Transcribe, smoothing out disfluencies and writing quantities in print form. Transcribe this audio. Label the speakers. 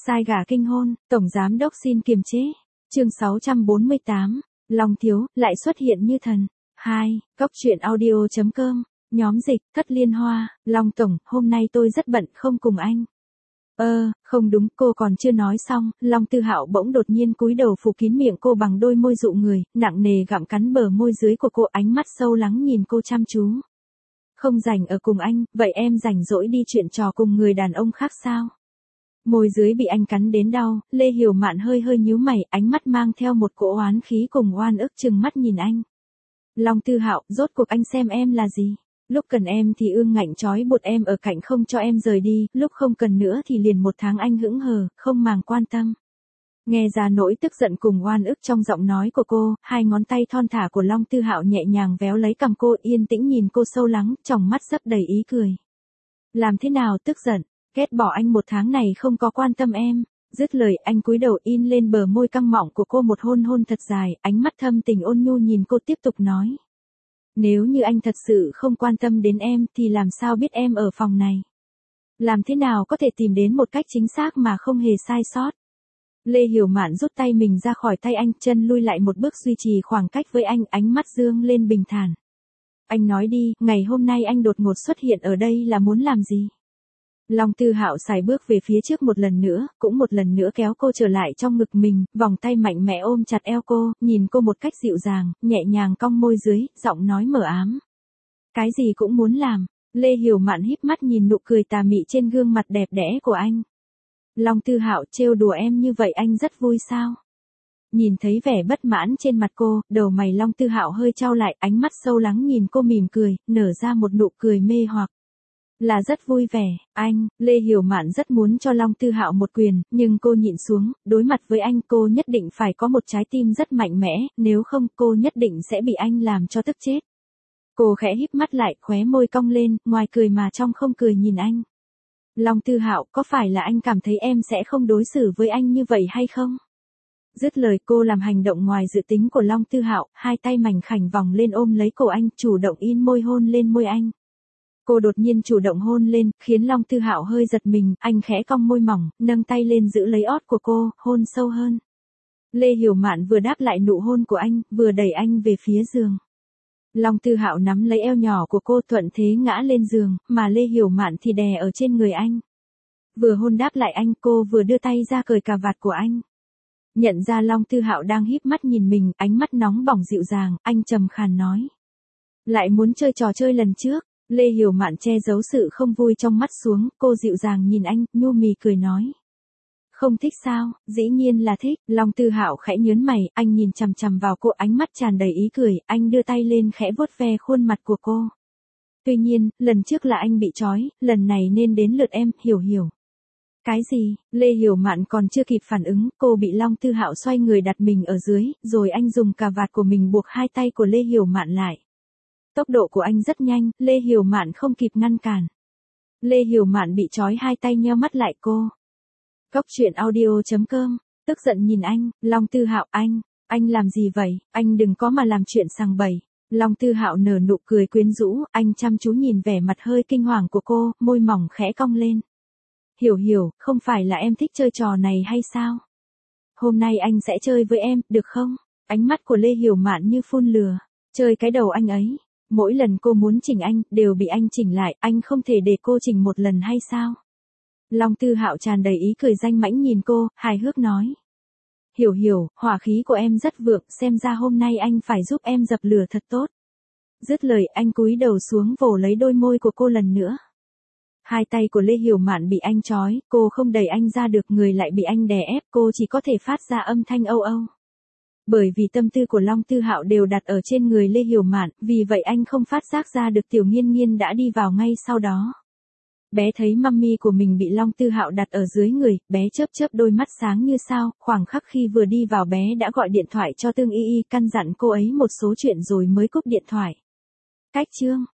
Speaker 1: Sai gà kinh hôn, Tổng Giám Đốc xin kiềm chế. Chương 648, Long Thiếu, lại xuất hiện như thần. 2. Cốc truyện audio.com, nhóm dịch, Thất Liên Hoa, Long Tổng, hôm nay tôi rất bận không cùng anh. Không đúng, cô còn chưa nói xong, Long Tư Hạo bỗng đột nhiên cúi đầu phủ kín miệng cô bằng đôi môi dụ người, nặng nề gặm cắn bờ môi dưới của cô, ánh mắt sâu lắng nhìn cô chăm chú. Không rảnh ở cùng anh, vậy em rảnh rỗi đi chuyện trò cùng người đàn ông khác sao? Môi dưới bị anh cắn đến đau, Lê Hiểu Mạn hơi nhíu mày, ánh mắt mang theo một cỗ oán khí cùng oan ức trừng mắt nhìn anh. Long Tư Hạo, rốt cuộc anh xem em là gì? Lúc cần em thì ương ngạnh trói buộc em ở cạnh không cho em rời đi, lúc không cần nữa thì liền một tháng anh hững hờ, không màng quan tâm. Nghe ra nỗi tức giận cùng oan ức trong giọng nói của cô, hai ngón tay thon thả của Long Tư Hạo nhẹ nhàng véo lấy cằm cô, yên tĩnh nhìn cô sâu lắng, tròng mắt sấp đầy ý cười. Làm thế nào tức giận, ghét bỏ anh một tháng này không có quan tâm em. Dứt lời anh cúi đầu in lên bờ môi căng mọng của cô một hôn thật dài, ánh mắt thâm tình ôn nhu nhìn cô tiếp tục nói. Nếu như anh thật sự không quan tâm đến em thì làm sao biết em ở phòng này? Làm thế nào có thể tìm đến một cách chính xác mà không hề sai sót? Lê Hiểu Mạn rút tay mình ra khỏi tay anh, chân lui lại một bước duy trì khoảng cách với anh, ánh mắt dương lên bình thản. Anh nói đi, ngày hôm nay anh đột ngột xuất hiện ở đây là muốn làm gì? Long Tư Hạo sải bước về phía trước một lần nữa, cũng một lần nữa kéo cô trở lại trong ngực mình, vòng tay mạnh mẽ ôm chặt eo cô, nhìn cô một cách dịu dàng, nhẹ nhàng cong môi dưới, giọng nói mờ ám. Cái gì cũng muốn làm. Lê Hiểu Mạn híp mắt nhìn nụ cười tà mị trên gương mặt đẹp đẽ của anh. Long Tư Hạo, trêu đùa em như vậy anh rất vui sao? Nhìn thấy vẻ bất mãn trên mặt cô, đầu mày Long Tư Hạo hơi chau lại, ánh mắt sâu lắng nhìn cô mỉm cười, nở ra một nụ cười mê hoặc. Là rất vui vẻ, anh. Lê Hiểu Mạn rất muốn cho Long Tư Hạo một quyền, nhưng cô nhịn xuống, đối mặt với anh cô nhất định phải có một trái tim rất mạnh mẽ, nếu không cô nhất định sẽ bị anh làm cho tức chết. Cô khẽ híp mắt lại, khóe môi cong lên, ngoài cười mà trong không cười nhìn anh. Long Tư Hạo, có phải là anh cảm thấy em sẽ không đối xử với anh như vậy hay không? Dứt lời cô làm hành động ngoài dự tính của Long Tư Hạo, hai tay mảnh khảnh vòng lên ôm lấy cổ anh, chủ động in môi hôn lên môi anh. Cô đột nhiên chủ động hôn lên, khiến Long Tư Hạo hơi giật mình, anh khẽ cong môi mỏng, nâng tay lên giữ lấy ót của cô, hôn sâu hơn. Lê Hiểu Mạn vừa đáp lại nụ hôn của anh, vừa đẩy anh về phía giường. Long Tư Hạo nắm lấy eo nhỏ của cô thuận thế ngã lên giường, mà Lê Hiểu Mạn thì đè ở trên người anh. Vừa hôn đáp lại anh, cô vừa đưa tay ra cởi cà vạt của anh. Nhận ra Long Tư Hạo đang híp mắt nhìn mình, ánh mắt nóng bỏng dịu dàng, anh trầm khàn nói. Lại muốn chơi trò chơi lần trước. Lê Hiểu Mạn che giấu sự không vui trong mắt xuống, cô dịu dàng nhìn anh, nhu mì cười nói. Không thích sao? Dĩ nhiên là thích. Long Tư Hạo khẽ nhớn mày, anh nhìn chằm chằm vào cô, ánh mắt tràn đầy ý cười, anh đưa tay lên khẽ vuốt ve khuôn mặt của cô. Tuy nhiên, lần trước là anh bị trói, lần này nên đến lượt em, hiểu. Cái gì? Lê Hiểu Mạn còn chưa kịp phản ứng, cô bị Long Tư Hạo xoay người đặt mình ở dưới, rồi anh dùng cà vạt của mình buộc hai tay của Lê Hiểu Mạn lại. Tốc độ của anh rất nhanh, Lê Hiểu Mạn không kịp ngăn cản. Lê Hiểu Mạn bị trói hai tay nheo mắt lại cô. Cốc truyện audio.com, tức giận nhìn anh, Long Tư Hạo, anh làm gì vậy, anh đừng có mà làm chuyện sằng bậy. Long Tư Hạo nở nụ cười quyến rũ, anh chăm chú nhìn vẻ mặt hơi kinh hoàng của cô, môi mỏng khẽ cong lên. Hiểu, không phải là em thích chơi trò này hay sao? Hôm nay anh sẽ chơi với em, được không? Ánh mắt của Lê Hiểu Mạn như phun lửa, chơi cái đầu anh ấy. Mỗi lần cô muốn chỉnh anh, đều bị anh chỉnh lại, anh không thể để cô chỉnh một lần hay sao? Long Tư Hạo tràn đầy ý cười danh mãnh nhìn cô, hài hước nói. Hiểu, hỏa khí của em rất vượng, xem ra hôm nay anh phải giúp em dập lửa thật tốt. Dứt lời anh cúi đầu xuống vồ lấy đôi môi của cô lần nữa. Hai tay của Lê Hiểu Mạn bị anh trói, cô không đẩy anh ra được, người lại bị anh đè ép, cô chỉ có thể phát ra âm thanh âu âu. Bởi vì tâm tư của Long Tư Hạo đều đặt ở trên người Lê Hiểu Mạn, vì vậy anh không phát giác ra được Tiểu Nghiên Nghiên đã đi vào ngay sau đó. Bé thấy mummy của mình bị Long Tư Hạo đặt ở dưới người, bé chớp đôi mắt sáng như sao, khoảng khắc khi vừa đi vào bé đã gọi điện thoại cho Tương Y Y, căn dặn cô ấy một số chuyện rồi mới cúp điện thoại. Cách chương